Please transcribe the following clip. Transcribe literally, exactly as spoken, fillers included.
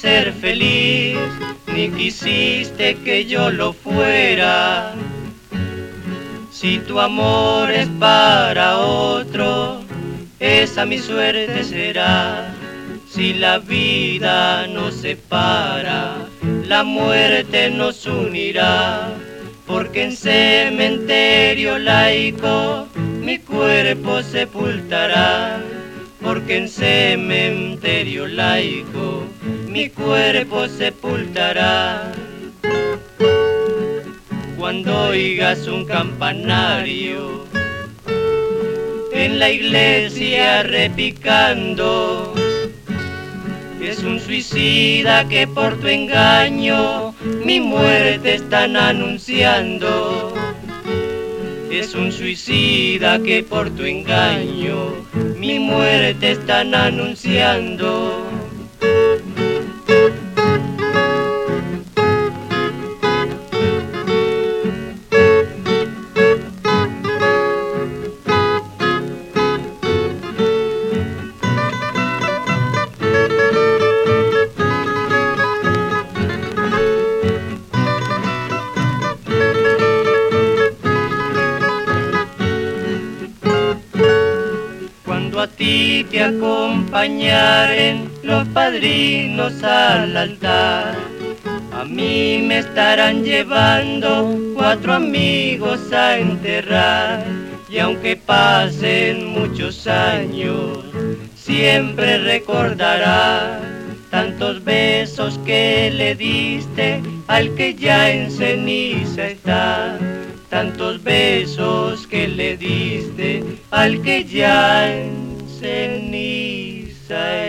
ser feliz, ni quisiste que yo lo fuera. Si tu amor es para otro, esa mi suerte será. Si la vida nos separa, la muerte nos unirá. Porque en cementerio laico mi cuerpo sepultará. Porque en cementerio laico mi cuerpo sepultará. Cuando oigas un campanario en la iglesia repicando, es un suicida que por tu engaño mi muerte están anunciando. Es un suicida que por tu engaño mi muerte están anunciando. Cuando a ti te acompañaren los padrinos al altar, a mí me estarán llevando cuatro amigos a enterrar. Y aunque pasen muchos años, siempre recordará tantos besos que le diste al que ya en ceniza está. Tantos besos que le diste al que ya en ceniza está.